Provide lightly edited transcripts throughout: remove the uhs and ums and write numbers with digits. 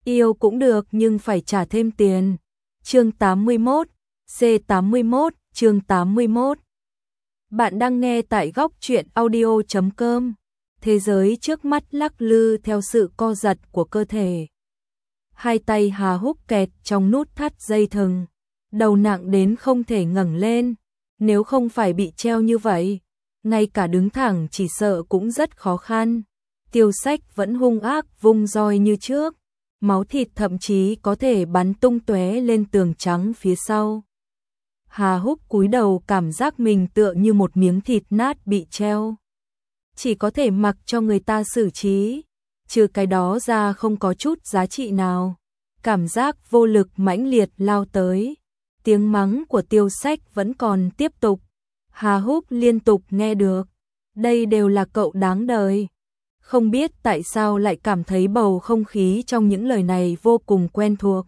Yêu cũng được nhưng phải trả thêm tiền. Chương 81, C81, chương 81. Bạn đang nghe tại góc truyện audio.com. Thế giới trước mắt lắc lư theo sự co giật của cơ thể. Hai tay Hà Húc kẹt trong nút thắt dây thừng, đầu nặng đến không thể ngẩng lên. Nếu không phải bị treo như vậy, ngay cả đứng thẳng chỉ sợ cũng rất khó khăn. Tiêu Sách vẫn hung ác vung roi như trước, máu thịt thậm chí có thể bắn tung tóe lên tường trắng phía sau. Hà Húc cúi đầu cảm giác mình tựa như một miếng thịt nát bị treo. Chỉ có thể mặc cho người ta xử trí, trừ cái đó ra không có chút giá trị nào. Cảm giác vô lực mãnh liệt lao tới. Tiếng mắng của Tiêu Sách vẫn còn tiếp tục. Hà Húc liên tục nghe được. Đây đều là cậu đáng đời. Không biết tại sao lại cảm thấy bầu không khí trong những lời này vô cùng quen thuộc.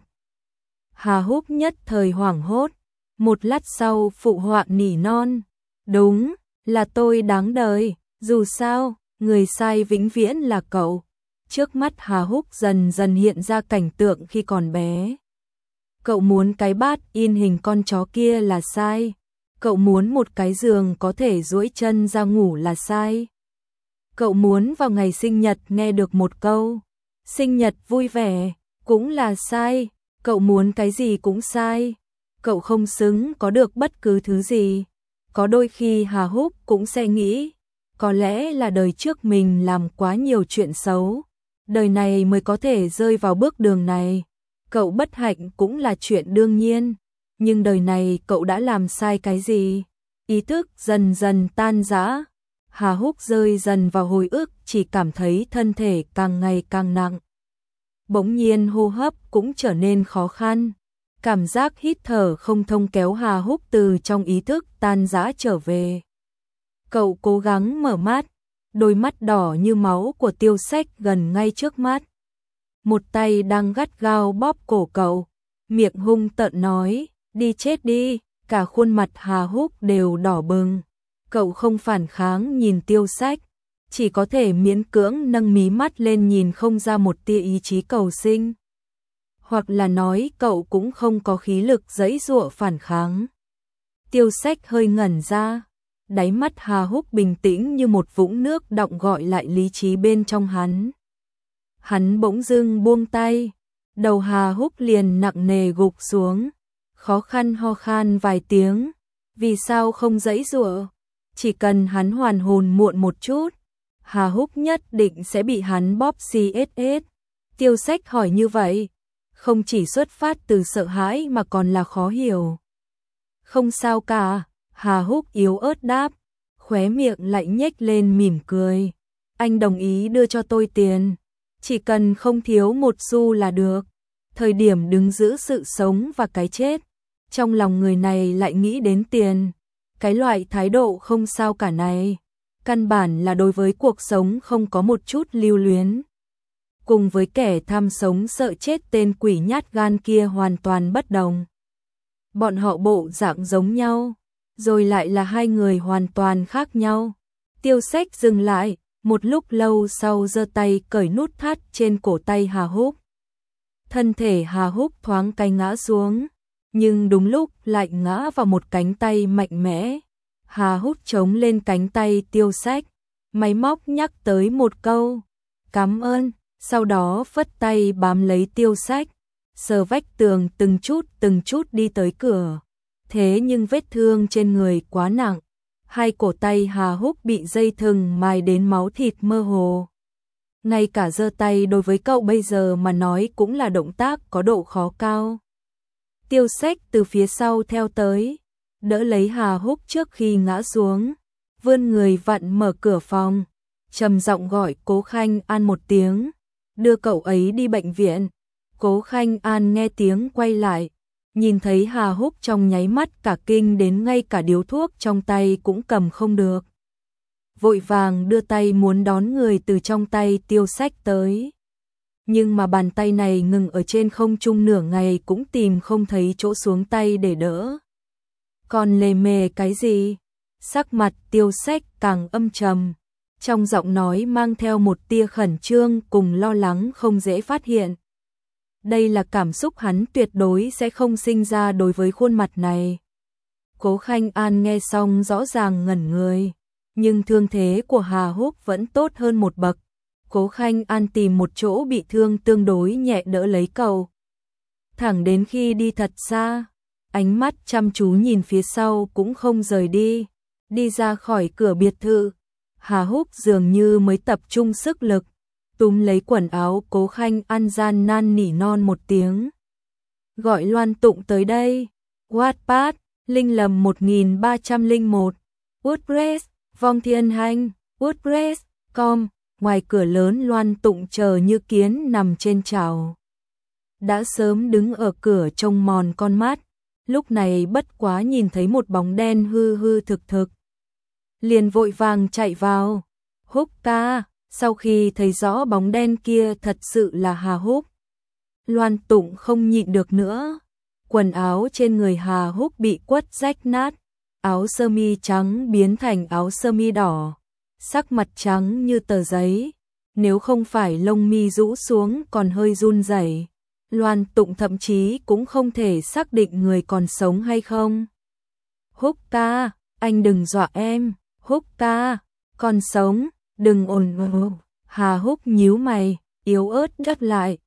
Hà Húc nhất thời hoảng hốt. Một lát sau phụ họa nỉ non. Đúng, là tôi đáng đời. Dù sao, người sai vĩnh viễn là cậu. Trước mắt Hà Húc dần dần hiện ra cảnh tượng khi còn bé. Cậu muốn cái bát in hình con chó kia là sai. Cậu muốn một cái giường có thể duỗi chân ra ngủ là sai. Cậu muốn vào ngày sinh nhật nghe được một câu sinh nhật vui vẻ cũng là sai. Cậu muốn cái gì cũng sai. Cậu không xứng có được bất cứ thứ gì. Có đôi khi Hà Húc cũng sẽ nghĩ, có lẽ là đời trước mình làm quá nhiều chuyện xấu, đời này mới có thể rơi vào bước đường này. Cậu bất hạnh cũng là chuyện đương nhiên, nhưng đời này cậu đã làm sai cái gì? Ý thức dần dần tan rã. Hà Húc rơi dần vào hồi ức, chỉ cảm thấy thân thể càng ngày càng nặng. Bỗng nhiên hô hấp cũng trở nên khó khăn. Cảm giác hít thở không thông kéo Hà Húc từ trong ý thức tan rã trở về. Cậu cố gắng mở mắt, đôi mắt đỏ như máu của Tiêu Sách gần ngay trước mắt. Một tay đang gắt gao bóp cổ cậu, miệng hung tợn nói, đi chết đi. Cả khuôn mặt Hà Húc đều đỏ bừng. Cậu không phản kháng nhìn Tiêu Sách, chỉ có thể miễn cưỡng nâng mí mắt lên nhìn không ra một tia ý chí cầu sinh. Hoặc là nói cậu cũng không có khí lực giãy giụa phản kháng. Tiêu Sách hơi ngẩn ra, đáy mắt Hà Húc bình tĩnh như một vũng nước đọng gọi lại lý trí bên trong hắn. Hắn bỗng dưng buông tay, đầu Hà Húc liền nặng nề gục xuống, khó khăn ho khan vài tiếng. Vì sao không giãy giụa? Chỉ cần hắn hoàn hồn muộn một chút, Hà Húc nhất định sẽ bị hắn bóp CSS. Tiêu Sách hỏi như vậy, không chỉ xuất phát từ sợ hãi mà còn là khó hiểu. Không sao cả, Hà Húc yếu ớt đáp, khóe miệng lại nhếch lên mỉm cười. Anh đồng ý đưa cho tôi tiền, chỉ cần không thiếu một xu là được. Thời điểm đứng giữa sự sống và cái chết, trong lòng người này lại nghĩ đến tiền. Cái loại thái độ không sao cả này, căn bản là đối với cuộc sống không có một chút lưu luyến. Cùng với kẻ tham sống sợ chết tên quỷ nhát gan kia hoàn toàn bất đồng. Bọn họ bộ dạng giống nhau, rồi lại là hai người hoàn toàn khác nhau. Tiêu Sách dừng lại, một lúc lâu sau giơ tay cởi nút thắt trên cổ tay Hà Húc. Thân thể Hà Húc thoáng cái ngã xuống, nhưng đúng lúc lại ngã vào một cánh tay mạnh mẽ. Hà Húc chống lên cánh tay Tiêu Sách, máy móc nhắc tới một câu, cảm ơn, sau đó phất tay bám lấy Tiêu Sách, sờ vách tường từng chút đi tới cửa. Thế nhưng vết thương trên người quá nặng, hai cổ tay Hà Húc bị dây thừng mài đến máu thịt mơ hồ. Ngay cả giơ tay đối với cậu bây giờ mà nói cũng là động tác có độ khó cao. Tiêu Sách từ phía sau theo tới, đỡ lấy Hà Húc trước khi ngã xuống, vươn người vặn mở cửa phòng, trầm giọng gọi Cố Khanh An một tiếng, đưa cậu ấy đi bệnh viện. Cố Khanh An nghe tiếng quay lại, nhìn thấy Hà Húc trong nháy mắt cả kinh đến ngay cả điếu thuốc trong tay cũng cầm không được. Vội vàng đưa tay muốn đón người từ trong tay Tiêu Sách tới. Nhưng mà bàn tay này ngừng ở trên không trung nửa ngày cũng tìm không thấy chỗ xuống tay để đỡ. Còn lề mề cái gì? Sắc mặt Tiêu Sách càng âm trầm, trong giọng nói mang theo một tia khẩn trương cùng lo lắng không dễ phát hiện. đây là cảm xúc hắn tuyệt đối sẽ không sinh ra đối với khuôn mặt này. Cố Khanh An nghe xong rõ ràng ngẩn người, nhưng thương thế của Hà Húc vẫn tốt hơn một bậc. Cố Khanh An tìm một chỗ bị thương tương đối nhẹ đỡ lấy cậu. Thẳng đến khi đi thật xa, ánh mắt chăm chú nhìn phía sau cũng không rời đi. Đi ra khỏi cửa biệt thự, Hà Húc dường như mới tập trung sức lực, túm lấy quần áo Cố Khanh An gian nan nỉ non một tiếng. Gọi Loan Tụng tới đây. Wattpad, Linh Lầm 1301, WordPress, Vong Thiên Hành, WordPress.com. Ngoài cửa lớn Loan Tụng chờ như kiến nằm trên chảo. Đã sớm đứng ở cửa trông mòn con mắt, lúc này bất quá nhìn thấy một bóng đen hư hư thực thực. Liền vội vàng chạy vào. Húc ca, sau khi thấy rõ bóng đen kia thật sự là Hà Húc, Loan Tụng không nhịn được nữa. Quần áo trên người Hà Húc bị quất rách nát, áo sơ mi trắng biến thành áo sơ mi đỏ, sắc mặt trắng như tờ giấy, nếu không phải lông mi rũ xuống còn hơi run rẩy, Loan Tụng thậm chí cũng không thể xác định người còn sống hay không. Húc ca, anh đừng dọa em. Húc ca, còn sống, đừng ồn ồn. Hà Húc nhíu mày, yếu ớt đáp lại,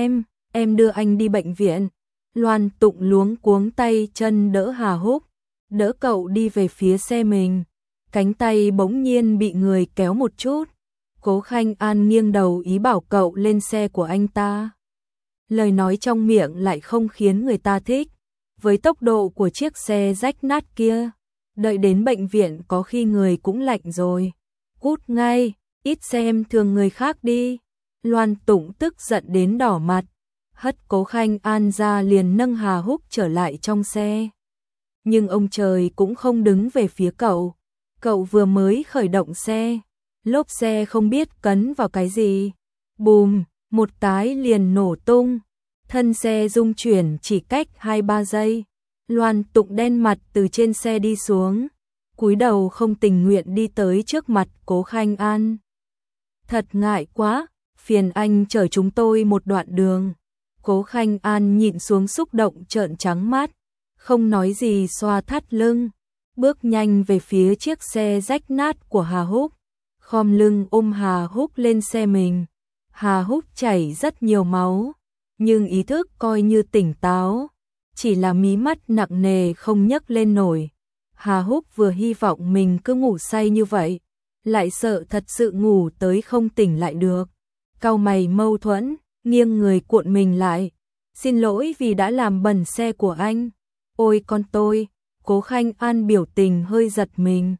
em đưa anh đi bệnh viện. Loan Tụng luống cuống tay chân đỡ Hà Húc, đỡ cậu đi về phía xe mình. Cánh tay bỗng nhiên bị người kéo một chút. Cố Khanh An nghiêng đầu ý bảo cậu lên xe của anh ta. Lời nói trong miệng lại không khiến người ta thích. Với tốc độ của chiếc xe rách nát kia, đợi đến bệnh viện có khi người cũng lạnh rồi. Cút ngay, ít xem thường người khác đi. Loan Tụng tức giận đến đỏ mặt, hất Cố Khanh An ra liền nâng Hà Húc trở lại trong xe. Nhưng ông trời cũng không đứng về phía cậu. Cậu vừa mới khởi động xe, lốp xe không biết cấn vào cái gì. Bùm, một cái liền nổ tung. Thân xe rung chuyển chỉ cách 2-3 giây. Loan Tụng đen mặt từ trên xe đi xuống, cúi đầu không tình nguyện đi tới trước mặt Cố Khanh An. Thật ngại quá, phiền anh chở chúng tôi một đoạn đường. Cố Khanh An nhịn xuống xúc động trợn trắng mắt, không nói gì xoa thắt lưng, bước nhanh về phía chiếc xe rách nát của Hà Húc, khom lưng ôm Hà Húc lên xe mình. Hà Húc chảy rất nhiều máu, nhưng ý thức coi như tỉnh táo, chỉ là mí mắt nặng nề không nhấc lên nổi. Hà Húc vừa hy vọng mình cứ ngủ say như vậy, lại sợ thật sự ngủ tới không tỉnh lại được. Cau mày mâu thuẫn, nghiêng người cuộn mình lại. Xin lỗi vì đã làm bẩn xe của anh. Ôi con tôi. Cố Khanh An biểu tình hơi giật mình,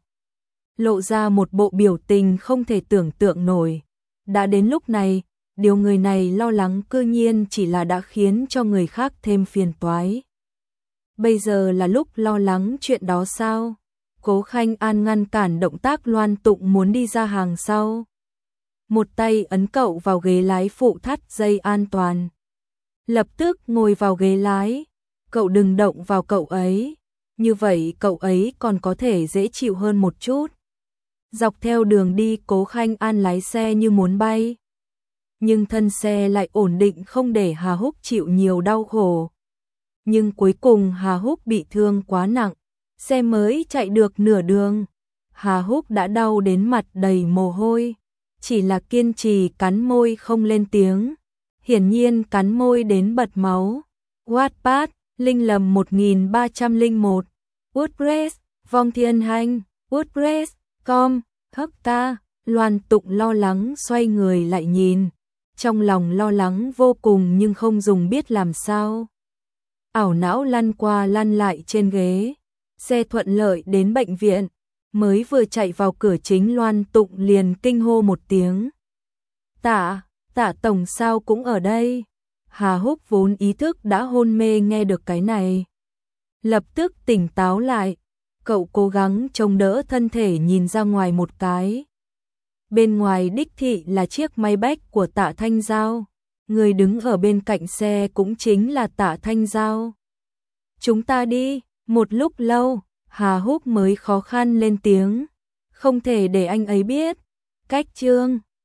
lộ ra một bộ biểu tình không thể tưởng tượng nổi. Đã đến lúc này, điều người này lo lắng cư nhiên chỉ là đã khiến cho người khác thêm phiền toái. Bây giờ là lúc lo lắng chuyện đó sao? Cố Khanh An ngăn cản động tác Loan Tụng muốn đi ra hàng sau. Một tay ấn cậu vào ghế lái phụ thắt dây an toàn. Lập tức ngồi vào ghế lái. Cậu đừng động vào cậu ấy. Như vậy cậu ấy còn có thể dễ chịu hơn một chút. Dọc theo đường đi Cố Khanh An lái xe như muốn bay. Nhưng thân xe lại ổn định không để Hà Húc chịu nhiều đau khổ. Nhưng cuối cùng Hà Húc bị thương quá nặng. Xe mới chạy được nửa đường, Hà Húc đã đau đến mặt đầy mồ hôi. Chỉ là kiên trì cắn môi không lên tiếng. Hiển nhiên cắn môi đến bật máu. Wattpad, Linh Lầm 1301, WordPress, Vong Thiên Hành, WordPress.com. Hắc ca, Loan Tụng lo lắng xoay người lại nhìn. Trong lòng lo lắng vô cùng nhưng không dùng biết làm sao. Ảo não lăn qua lăn lại trên ghế. Xe thuận lợi đến bệnh viện. Mới vừa chạy vào cửa chính Loan Tụng liền kinh hô một tiếng. Tạ tổng sao cũng ở đây. Hà Húc vốn ý thức đã hôn mê nghe được cái này, lập tức tỉnh táo lại. Cậu cố gắng chống đỡ thân thể nhìn ra ngoài một cái. Bên ngoài đích thị là chiếc Maybach của Tạ Thanh Giao. Người đứng ở bên cạnh xe cũng chính là Tạ Thanh Giao. Chúng ta đi. Một lúc lâu, Hà Húc mới khó khăn lên tiếng. Không thể để anh ấy biết. Cách trương,